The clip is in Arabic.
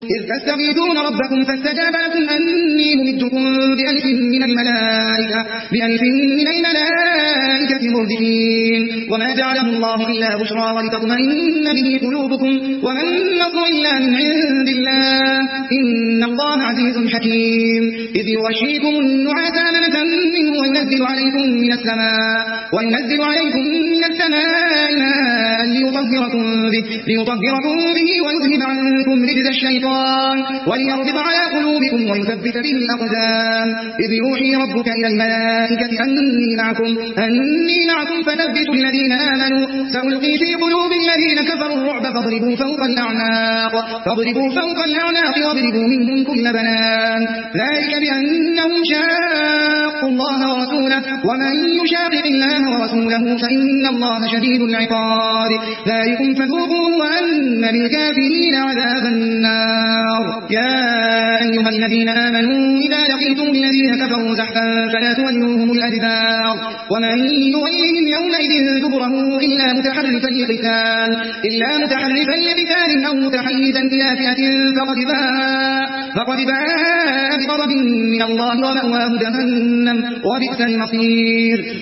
إذ تستغيثون ربكم فاستجاب لكم أني ممدكم بألف من الملائكة مردفين وما جعله الله إلا بشرى ولتطمئن به قلوبكم وما النصر إلا من عند الله إن الله عزيز حكيم إذ يغشيكم النعاس أمنة منه وينزل عليكم من السماء ماء ليطهركم به ويذهب عنكم رجز الشيطان وليربط على قلوبكم ويثبت به الأقدام إذ يوحي ربك إلى الملائكة أني معكم فثبتوا الذين آمنوا سألقي في قلوب الذين كفروا الرعب فاضربوا فوق الأعناق واضربوا منهم كل بنان ذلك بأنهم شاقوا الله ورسوله ومن يشاقق الله ورسوله فإن الله شديد العقاب ذلكم فذوقوه وأن للكافرين عذاب النار يا أيها الذين آمنوا إذا لقيتم الذين كفروا زحفا فلا تولوهم الأدبار ومن يولهم يومئذ دبره إلا متحرفا لقتال أو متحيزا إلى فئة فقد باء بغضب من الله ومأواه جهنم وبئس المصير